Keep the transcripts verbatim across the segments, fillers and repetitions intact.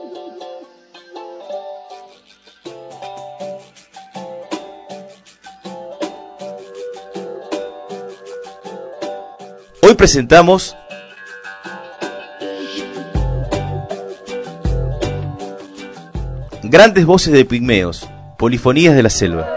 Hoy presentamos Grandes voces de pigmeos, polifonías de la selva.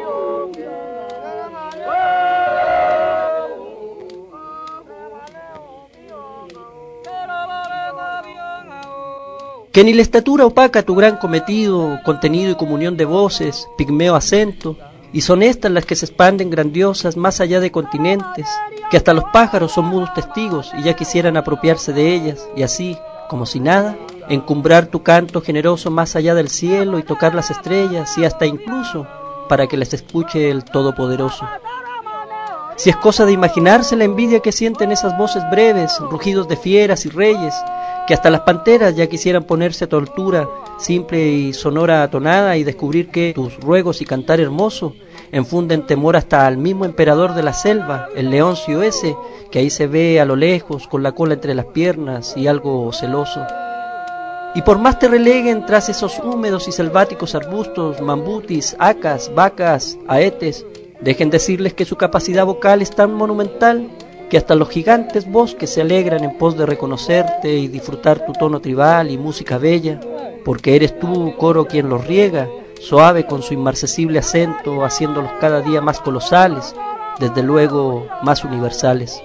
Que ni la estatura opaca tu gran cometido, contenido y comunión de voces, pigmeo acento, y son estas las que se expanden grandiosas más allá de continentes, que hasta los pájaros son mudos testigos y ya quisieran apropiarse de ellas, y así, como si nada, encumbrar tu canto generoso más allá del cielo y tocar las estrellas, y hasta incluso para que las escuche el Todopoderoso. Si es cosa de imaginarse la envidia que sienten esas voces breves, rugidos de fieras y reyes, que hasta las panteras ya quisieran ponerse a tu altura, simple y sonora tonada, y descubrir que tus ruegos y cantar hermoso enfunden temor hasta al mismo emperador de la selva, el leoncio ese, que ahí se ve a lo lejos con la cola entre las piernas y algo celoso. Y por más te releguen tras esos húmedos y selváticos arbustos, mambutis, acas, vacas, aetes, dejen decirles que su capacidad vocal es tan monumental que hasta los gigantes bosques se alegran en pos de reconocerte y disfrutar tu tono tribal y música bella, porque eres tú, coro, quien los riega, suave con su inmarcesible acento, haciéndolos cada día más colosales, desde luego más universales.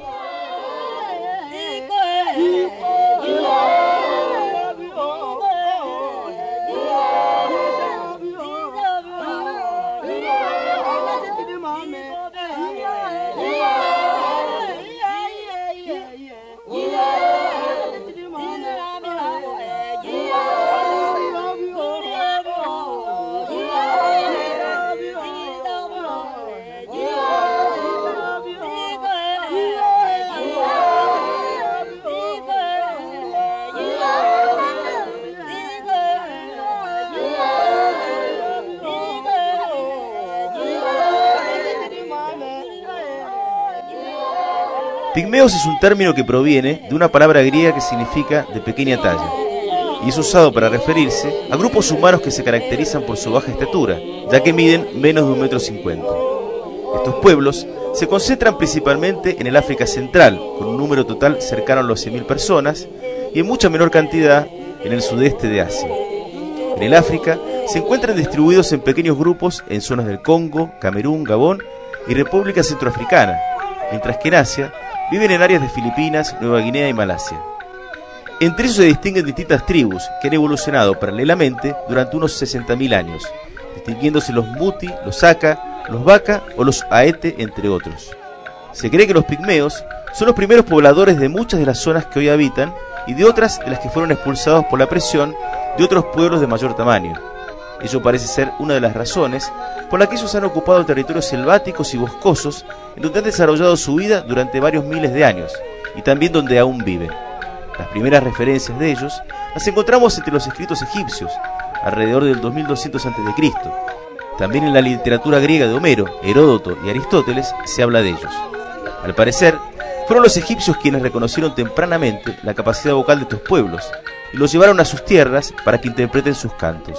Pigmeos es un término que proviene de una palabra griega que significa de pequeña talla, y es usado para referirse a grupos humanos que se caracterizan por su baja estatura, ya que miden menos de un metro cincuenta. Estos pueblos se concentran principalmente en el África Central, con un número total cercano a los cien mil personas, y en mucha menor cantidad en el sudeste de Asia. En el África se encuentran distribuidos en pequeños grupos en zonas del Congo, Camerún, Gabón y República Centroafricana, mientras que en Asia viven en áreas de Filipinas, Nueva Guinea y Malasia. Entre ellos se distinguen distintas tribus que han evolucionado paralelamente durante unos sesenta mil años, distinguiéndose los Muti, los Aka, los Baka o los Aete, entre otros. Se cree que los pigmeos son los primeros pobladores de muchas de las zonas que hoy habitan y de otras de las que fueron expulsados por la presión de otros pueblos de mayor tamaño. Ello parece ser una de las razones por la que ellos han ocupado territorios selváticos y boscosos en donde han desarrollado su vida durante varios miles de años y también donde aún viven. Las primeras referencias de ellos las encontramos entre los escritos egipcios, alrededor del dos mil doscientos antes de Cristo. También en la literatura griega de Homero, Heródoto y Aristóteles se habla de ellos. Al parecer, fueron los egipcios quienes reconocieron tempranamente la capacidad vocal de estos pueblos y los llevaron a sus tierras para que interpreten sus cantos.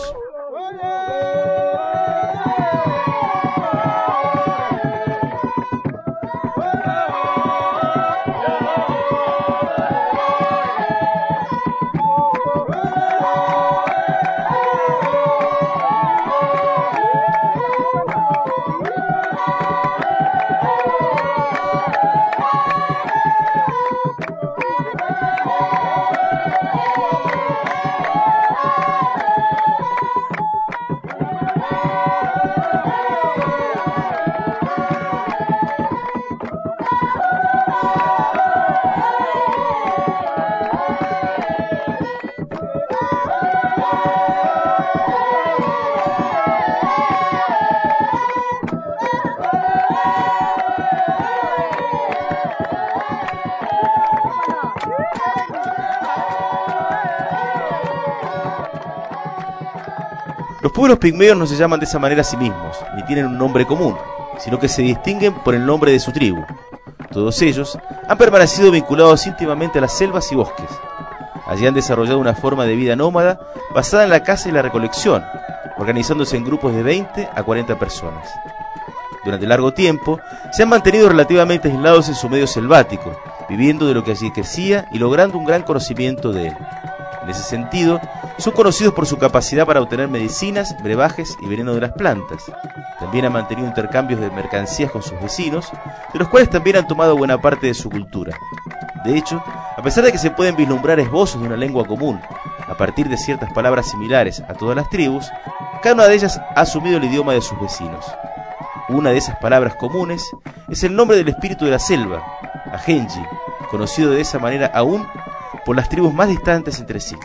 Los pueblos pigmeos no se llaman de esa manera a sí mismos, ni tienen un nombre común, sino que se distinguen por el nombre de su tribu. Todos ellos han permanecido vinculados íntimamente a las selvas y bosques. Allí han desarrollado una forma de vida nómada basada en la caza y la recolección, organizándose en grupos de veinte a cuarenta personas. Durante largo tiempo, se han mantenido relativamente aislados en su medio selvático, viviendo de lo que allí crecía y logrando un gran conocimiento de él. En ese sentido, son conocidos por su capacidad para obtener medicinas, brebajes y veneno de las plantas. También han mantenido intercambios de mercancías con sus vecinos, de los cuales también han tomado buena parte de su cultura. De hecho, a pesar de que se pueden vislumbrar esbozos de una lengua común, a partir de ciertas palabras similares a todas las tribus, cada una de ellas ha asumido el idioma de sus vecinos. Una de esas palabras comunes es el nombre del espíritu de la selva, Ahenji, conocido de esa manera aún por las tribus más distantes entre sí.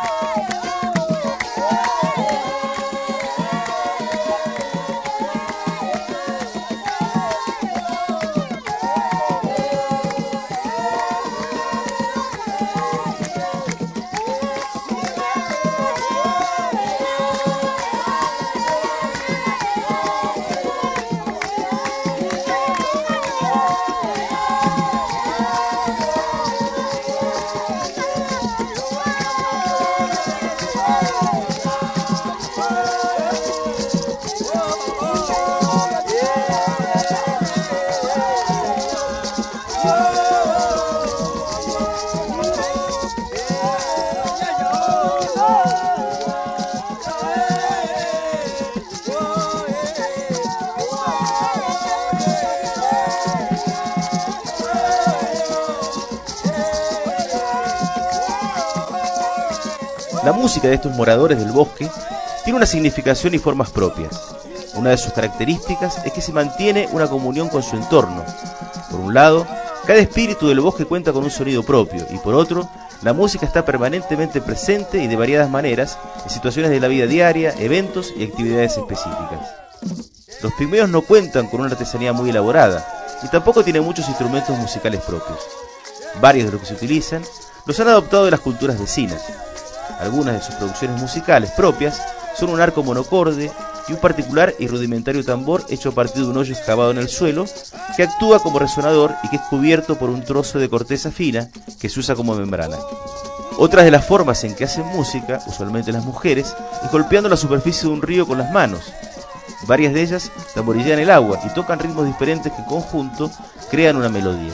La música de estos moradores del bosque tiene una significación y formas propias. Una de sus características es que se mantiene una comunión con su entorno. Por un lado, cada espíritu del bosque cuenta con un sonido propio, y por otro, la música está permanentemente presente y de variadas maneras en situaciones de la vida diaria, eventos y actividades específicas. Los pigmeos no cuentan con una artesanía muy elaborada, y tampoco tienen muchos instrumentos musicales propios. Varios de los que se utilizan los han adoptado de las culturas vecinas. Algunas de sus producciones musicales propias son un arco monocorde y un particular y rudimentario tambor hecho a partir de un hoyo excavado en el suelo que actúa como resonador y que es cubierto por un trozo de corteza fina que se usa como membrana. Otras de las formas en que hacen música, usualmente las mujeres, es golpeando la superficie de un río con las manos. Varias de ellas tamborillean el agua y tocan ritmos diferentes que en conjunto crean una melodía.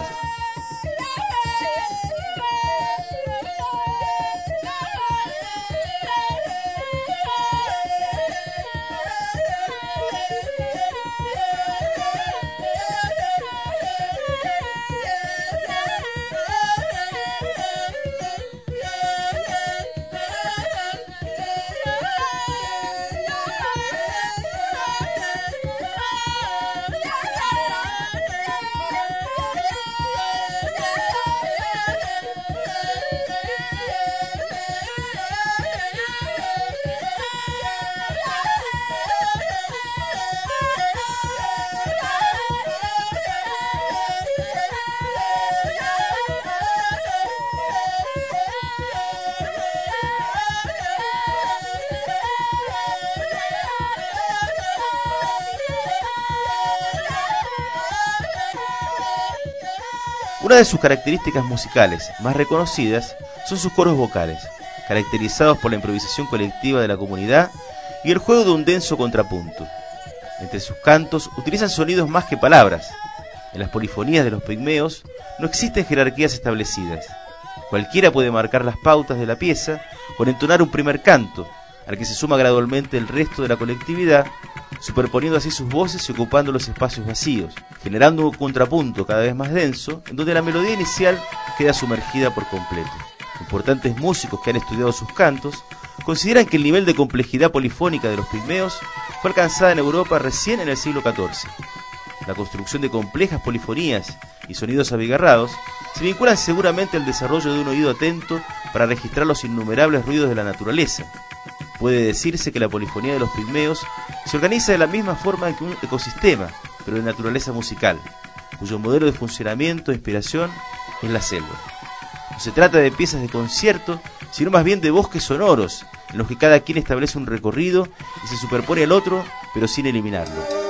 Una de sus características musicales más reconocidas son sus coros vocales, caracterizados por la improvisación colectiva de la comunidad y el juego de un denso contrapunto. Entre sus cantos utilizan sonidos más que palabras. En las polifonías de los pigmeos no existen jerarquías establecidas. Cualquiera puede marcar las pautas de la pieza con entonar un primer canto, al que se suma gradualmente el resto de la colectividad, superponiendo así sus voces y ocupando los espacios vacíos, generando un contrapunto cada vez más denso, en donde la melodía inicial queda sumergida por completo. Importantes músicos que han estudiado sus cantos consideran que el nivel de complejidad polifónica de los pigmeos fue alcanzada en Europa recién en el siglo catorce. La construcción de complejas polifonías y sonidos abigarrados se vinculan seguramente al desarrollo de un oído atento para registrar los innumerables ruidos de la naturaleza. Puede decirse que la polifonía de los pigmeos se organiza de la misma forma que un ecosistema, pero de naturaleza musical, cuyo modelo de funcionamiento e inspiración es la selva. No se trata de piezas de concierto, sino más bien de bosques sonoros, en los que cada quien establece un recorrido y se superpone al otro, pero sin eliminarlo.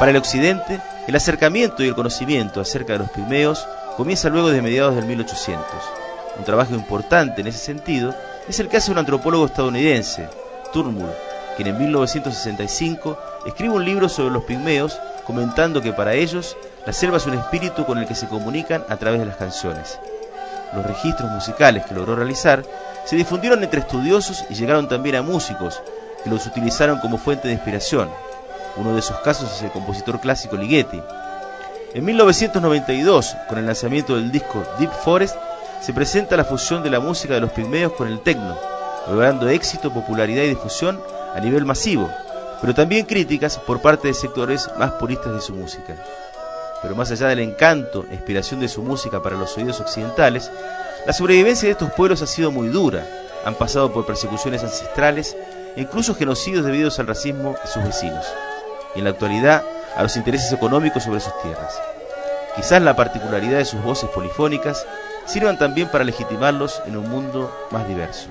Para el occidente, el acercamiento y el conocimiento acerca de los pigmeos comienza luego de mediados del mil ochocientos. Un trabajo importante en ese sentido es el que hace un antropólogo estadounidense, Turnbull, quien en mil novecientos sesenta y cinco escribe un libro sobre los pigmeos, comentando que para ellos la selva es un espíritu con el que se comunican a través de las canciones. Los registros musicales que logró realizar se difundieron entre estudiosos y llegaron también a músicos, que los utilizaron como fuente de inspiración. Uno de esos casos es el compositor clásico Ligeti. En mil novecientos noventa y dos, con el lanzamiento del disco Deep Forest, se presenta la fusión de la música de los pigmeos con el techno, logrando éxito, popularidad y difusión a nivel masivo, pero también críticas por parte de sectores más puristas de su música. Pero más allá del encanto e inspiración de su música para los oídos occidentales, la sobrevivencia de estos pueblos ha sido muy dura. Han pasado por persecuciones ancestrales e incluso genocidios debidos al racismo de sus vecinos, y en la actualidad a los intereses económicos sobre sus tierras. Quizás la particularidad de sus voces polifónicas sirvan también para legitimarlos en un mundo más diverso.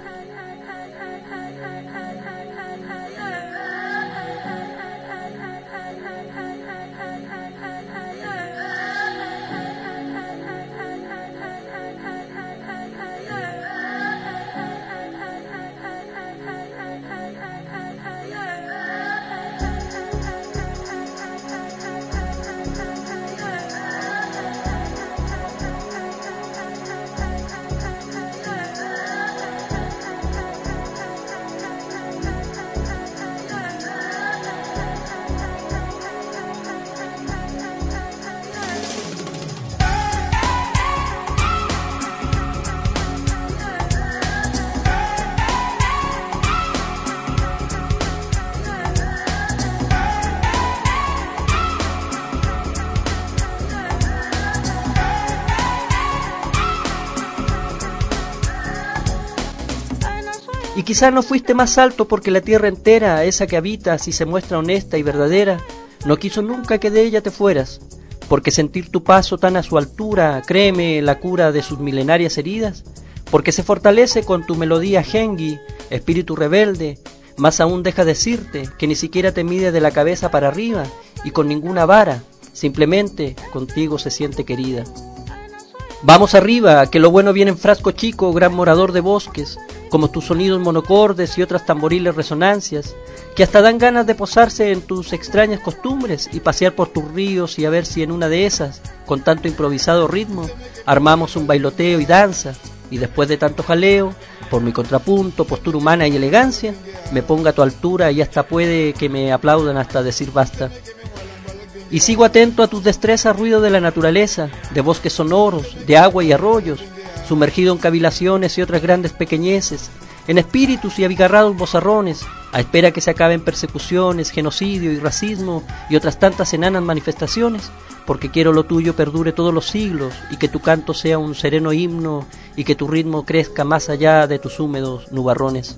Y quizá no fuiste más alto porque la tierra entera, esa que habitas y se muestra honesta y verdadera, no quiso nunca que de ella te fueras, porque sentir tu paso tan a su altura, créeme, la cura de sus milenarias heridas, porque se fortalece con tu melodía Gengi, espíritu rebelde, más aún deja decirte que ni siquiera te mide de la cabeza para arriba y con ninguna vara, simplemente contigo se siente querida. Vamos arriba, que lo bueno viene en frasco chico, gran morador de bosques, como tus sonidos monocordes y otras tamboriles resonancias, que hasta dan ganas de posarse en tus extrañas costumbres y pasear por tus ríos y a ver si en una de esas, con tanto improvisado ritmo, armamos un bailoteo y danza, y después de tanto jaleo, por mi contrapunto, postura humana y elegancia, me ponga a tu altura y hasta puede que me aplaudan hasta decir basta. Y sigo atento a tus destrezas, ruido de la naturaleza, de bosques sonoros, de agua y arroyos, sumergido en cavilaciones y otras grandes pequeñeces, en espíritus y abigarrados bozarrones, a espera que se acaben persecuciones, genocidio y racismo y otras tantas enanas manifestaciones, porque quiero lo tuyo perdure todos los siglos y que tu canto sea un sereno himno y que tu ritmo crezca más allá de tus húmedos nubarrones.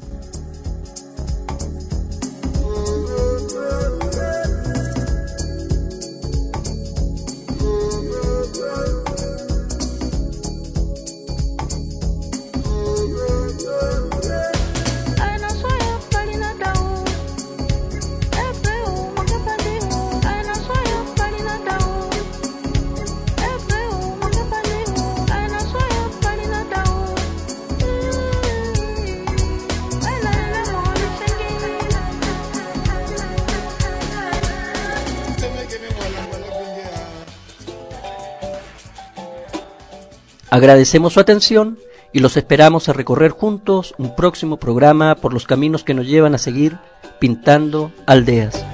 Agradecemos su atención y los esperamos a recorrer juntos un próximo programa por los caminos que nos llevan a seguir pintando aldeas.